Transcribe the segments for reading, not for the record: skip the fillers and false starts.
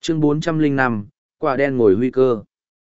Chương 405, quả đen ngồi huy cơ.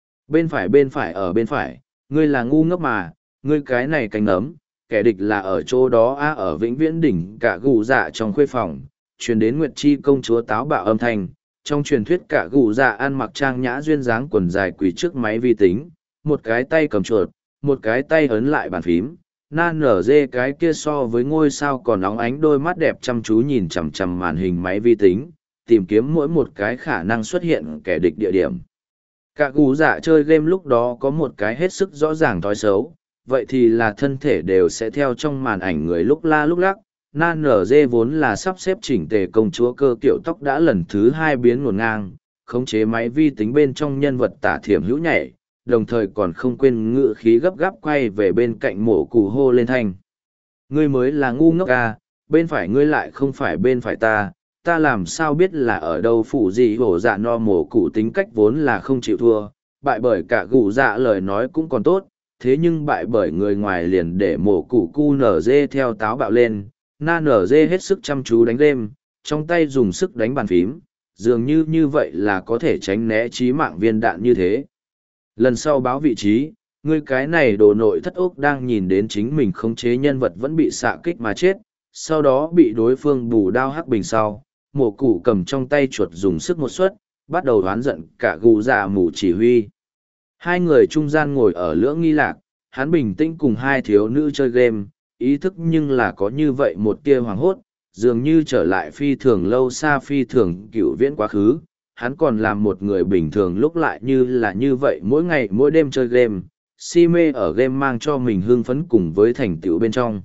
Bên phải ở bên phải, ngươi là ngu ngốc mà, ngươi cái này cánh ấm, kẻ địch là ở chỗ đó ở vĩnh viễn đỉnh cả gù dạ trong khuê phòng, truyền đến Nguyệt Chi công chúa táo bạo âm thanh. Trong truyền thuyết cả gù dạ ăn mặc trang nhã duyên dáng quần dài quỳ trước máy vi tính, một cái tay cầm chuột, một cái tay ấn lại bàn phím. Na nở dê cái kia so với ngôi sao còn óng ánh đôi mắt đẹp chăm chú nhìn chằm chằm màn hình máy vi tính, tìm kiếm mỗi một cái khả năng xuất hiện kẻ địch địa điểm. Cả gù dạ chơi game lúc đó có một cái hết sức rõ ràng thói xấu, vậy thì là thân thể đều sẽ theo trong màn ảnh người lúc la lúc lắc. Na nở dê vốn là sắp xếp chỉnh tề công chúa cơ kiểu tóc đã lần thứ hai biến ngổn ngang, khống chế máy vi tính bên trong nhân vật tả thiểm hữu nhảy, đồng thời còn không quên ngự khí gấp gáp quay về bên cạnh mổ cụ hô lên thanh. Ngươi mới là ngu ngốc à, bên phải ngươi lại không phải bên phải ta làm sao biết là ở đâu phụ gì hổ dạ no mổ cụ tính cách vốn là không chịu thua, bại bởi cả gù dạ lời nói cũng còn tốt, thế nhưng bại bởi người ngoài liền để mổ cụ cu nở dê theo táo bạo lên. Na nở dê hết sức chăm chú đánh game, trong tay dùng sức đánh bàn phím, dường như vậy là có thể tránh né chí mạng viên đạn như thế. Lần sau báo vị trí, ngươi cái này đồ nội thất ốc đang nhìn đến chính mình khống chế nhân vật vẫn bị xạ kích mà chết, sau đó bị đối phương bù đao hắc bình sau, mổ cụ cầm trong tay chuột dùng sức một suất, bắt đầu đoán giận cả gù dạ mù chỉ huy. Hai người trung gian ngồi ở lưỡng nghi lạc, hắn bình tĩnh cùng hai thiếu nữ chơi game, ý thức nhưng là có như vậy một tia hoàng hốt, dường như trở lại phi thường lâu xa phi thường cựu viễn quá khứ. Hắn còn làm một người bình thường lúc lại như là như vậy mỗi ngày mỗi đêm chơi game, si mê ở game mang cho mình hưng phấn cùng với thành tựu bên trong.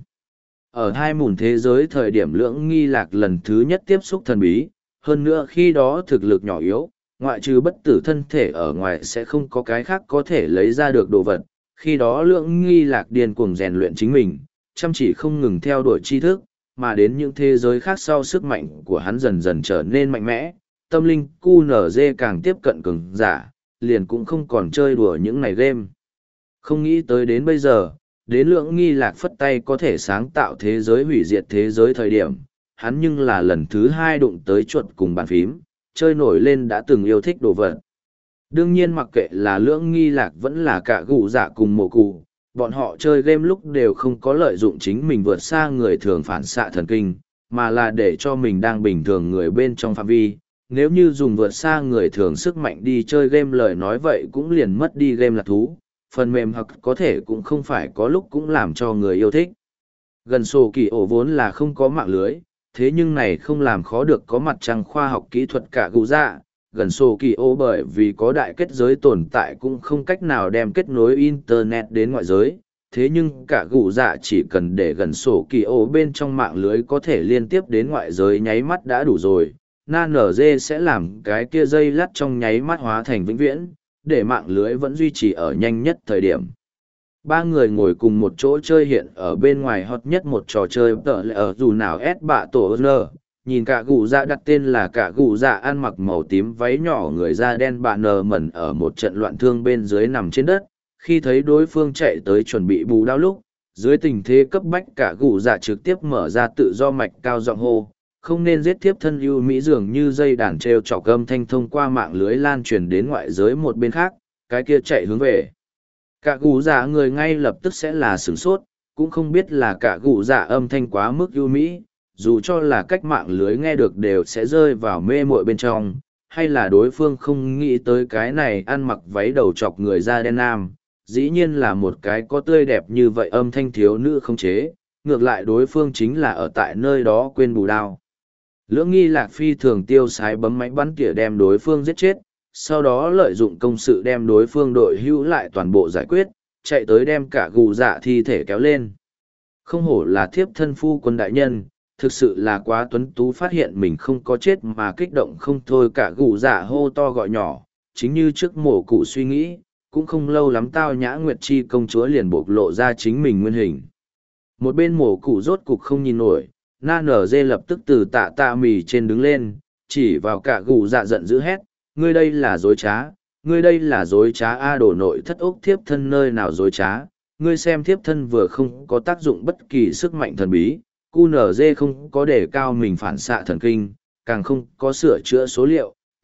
Ở hai mùn thế giới thời điểm lưỡng nghi lạc lần thứ nhất tiếp xúc thần bí, hơn nữa khi đó thực lực nhỏ yếu, ngoại trừ bất tử thân thể ở ngoài sẽ không có cái khác có thể lấy ra được đồ vật. Khi đó lưỡng nghi lạc điên cuồng rèn luyện chính mình, chăm chỉ không ngừng theo đuổi tri thức, mà đến những thế giới khác sau sức mạnh của hắn dần dần trở nên mạnh mẽ, tâm linh QNZ càng tiếp cận cường giả, liền cũng không còn chơi đùa những này game. Không nghĩ tới đến bây giờ, đến lưỡng nghi lạc phất tay có thể sáng tạo thế giới hủy diệt thế giới thời điểm, hắn nhưng là lần thứ hai đụng tới chuột cùng bàn phím, chơi nổi lên đã từng yêu thích đồ vật. Đương nhiên mặc kệ là lưỡng nghi lạc vẫn là cả gù dạ cùng mổ cụ, bọn họ chơi game lúc đều không có lợi dụng chính mình vượt xa người thường phản xạ thần kinh, mà là để cho mình đang bình thường người bên trong phạm vi. Nếu như dùng vượt xa người thường sức mạnh đi chơi game lời nói vậy cũng liền mất đi game lạc thú, phần mềm hoặc có thể cũng không phải có lúc cũng làm cho người yêu thích. Gần sổ kỳ ổ vốn là không có mạng lưới, thế nhưng này không làm khó được có mặt trăng khoa học kỹ thuật cả gù dạ. Gần sổ kỳ ổ bởi vì có đại kết giới tồn tại cũng không cách nào đem kết nối internet đến ngoại giới, thế nhưng cả gù dạ chỉ cần để gần sổ kỳ ổ bên trong mạng lưới có thể liên tiếp đến ngoại giới nháy mắt đã đủ rồi. Na nở dê sẽ làm cái kia dây lát trong nháy mắt hóa thành vĩnh viễn, để mạng lưới vẫn duy trì ở nhanh nhất thời điểm. Ba người ngồi cùng một chỗ chơi hiện ở bên ngoài hot nhất một trò chơi tợ lệ ở dù nào S bạ tổ nơ. Nhìn cả gù dạ đặt tên là cả gù dạ ăn mặc màu tím váy nhỏ người da đen bạ nờ mẩn ở một trận loạn thương bên dưới nằm trên đất. Khi thấy đối phương chạy tới chuẩn bị bù đao lúc, dưới tình thế cấp bách cả gù dạ trực tiếp mở ra tự do mạch cao giọng hô. Không nên giết thiếp thân ưu mỹ dường như dây đàn treo trọc âm thanh thông qua mạng lưới lan truyền đến ngoại giới một bên khác, cái kia chạy hướng về. Cả gù dạ người ngay lập tức sẽ là sửng sốt, cũng không biết là cả gù dạ âm thanh quá mức ưu mỹ, dù cho là cách mạng lưới nghe được đều sẽ rơi vào mê muội bên trong, hay là đối phương không nghĩ tới cái này ăn mặc váy đầu chọc người da đen nam, dĩ nhiên là một cái có tươi đẹp như vậy âm thanh thiếu nữ không chế, ngược lại đối phương chính là ở tại nơi đó quên bù đao. Lưỡng nghi lạc phi thường tiêu sái bấm máy bắn tỉa đem đối phương giết chết, sau đó lợi dụng công sự đem đối phương đội hữu lại toàn bộ giải quyết, chạy tới đem cả gù dạ thi thể kéo lên. Không hổ là thiếp thân phu quân đại nhân, thực sự là quá tuấn tú phát hiện mình không có chết mà kích động không thôi cả gù dạ hô to gọi nhỏ, chính như trước mổ cụ suy nghĩ, cũng không lâu lắm tao nhã nguyệt chi công chúa liền bộc lộ ra chính mình nguyên hình. Một bên mổ cụ rốt cục không nhìn nổi, na nở dê lập tức từ tạ mì trên đứng lên, chỉ vào cả gù dạ giận dữ hét, ngươi đây là dối trá, ngươi đây là dối trá a đổ nội thất ốc thiếp thân nơi nào dối trá, ngươi xem thiếp thân vừa không có tác dụng bất kỳ sức mạnh thần bí, QNZ không có đề cao mình phản xạ thần kinh, càng không có sửa chữa số liệu,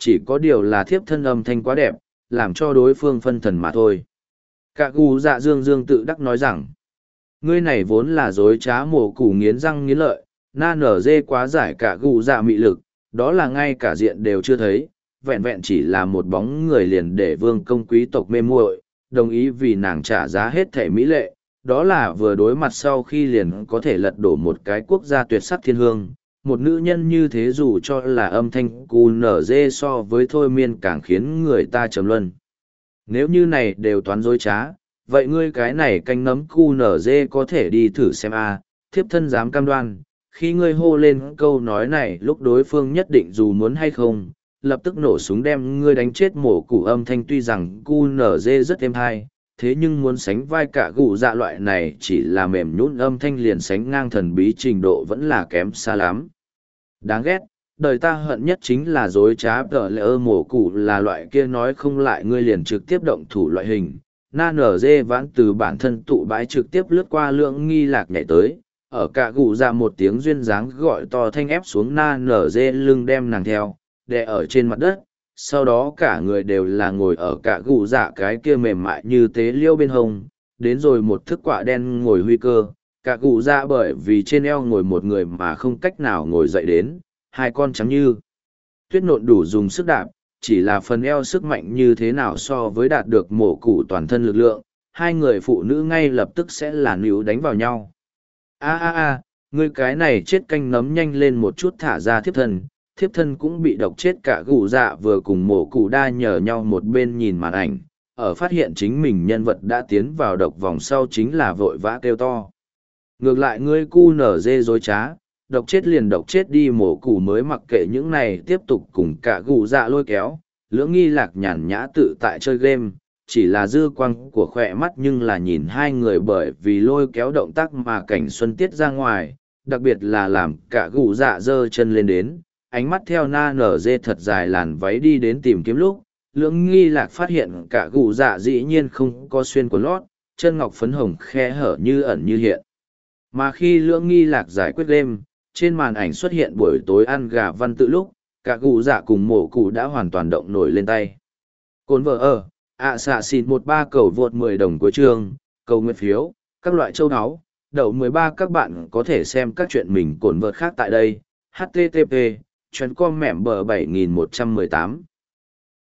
chỉ có điều là thiếp thân âm thanh quá đẹp, làm cho đối phương phân thần mà thôi. Cả gù dạ dương dương tự đắc nói rằng, ngươi này vốn là dối trá mổ củ nghiến răng nghiến lợi, na nở dê quá giải cả gù dạ mị lực, đó là ngay cả diện đều chưa thấy, vẹn vẹn chỉ là một bóng người liền để vương công quý tộc mê muội, đồng ý vì nàng trả giá hết thể mỹ lệ, đó là vừa đối mặt sau khi liền có thể lật đổ một cái quốc gia tuyệt sắc thiên hương. Một nữ nhân như thế dù cho là âm thanh cu nở dê so với thôi miên càng khiến người ta trầm luân. Nếu như này đều toán dối trá, vậy ngươi cái này canh nấm cu nở dê có thể đi thử xem a. Thiếp thân dám cam đoan, khi ngươi hô lên câu nói này lúc đối phương nhất định dù muốn hay không, lập tức nổ súng đem ngươi đánh chết mổ củ âm thanh tuy rằng cu nở dê rất êm hay, thế nhưng muốn sánh vai cả gù dạ loại này chỉ là mềm nhũn âm thanh liền sánh ngang thần bí trình độ vẫn là kém xa lắm. Đáng ghét, đời ta hận nhất chính là dối trá tờ lỡ mổ củ là loại kia nói không lại ngươi liền trực tiếp động thủ loại hình. Na nở dê vãn từ bản thân tụ bãi trực tiếp lướt qua lượng nghi lạc nhảy tới, ở cả gù dạ một tiếng duyên dáng gọi to thanh ép xuống na nở dê lưng đem nàng theo, đè ở trên mặt đất. Sau đó cả người đều là ngồi ở cả gù dạ cái kia mềm mại như tế liêu bên hông, đến rồi một thức quả đen ngồi huy cơ, cả gù dạ bởi vì trên eo ngồi một người mà không cách nào ngồi dậy đến, hai con trắng như tuyết nộn đủ dùng sức đạp, chỉ là phần eo sức mạnh như thế nào so với đạt được mổ củ toàn thân lực lượng, hai người phụ nữ ngay lập tức sẽ là níu đánh vào nhau. A ngươi cái này chết canh nấm nhanh lên một chút thả ra thiếp thân cũng bị độc chết cả gù dạ vừa cùng mổ cụ đa nhờ nhau một bên nhìn màn ảnh, ở phát hiện chính mình nhân vật đã tiến vào độc vòng sau chính là vội vã kêu to. Ngược lại ngươi cu nở dê dối trá, độc chết liền độc chết đi mổ cụ mới mặc kệ những này tiếp tục cùng cả gù dạ lôi kéo, lưỡng nghi lạc nhàn nhã tự tại chơi game, chỉ là dư quang của khỏe mắt nhưng là nhìn hai người bởi vì lôi kéo động tác mà cảnh xuân tiết ra ngoài, đặc biệt là làm cả gù dạ giơ chân lên đến. Ánh mắt theo na nở dê thật dài làn váy đi đến tìm kiếm lúc, lưỡng nghi lạc phát hiện cả gù dạ dĩ nhiên không có xuyên quần lót, chân ngọc phấn hồng khe hở như ẩn như hiện. Mà khi lưỡng nghi lạc giải quyết game, trên màn ảnh xuất hiện buổi tối ăn gà văn tự lúc, cả gù dạ cùng mổ cụ đã hoàn toàn động nổi lên tay. Cồn vợ ở, xạ xịn 13 cầu vượt 10 đồng cuối chương, cầu nguyện phiếu, các loại châu áo, đậu 13 các bạn có thể xem các chuyện mình cồn vợt khác tại đây, http chuyện com mẻm bờ 7118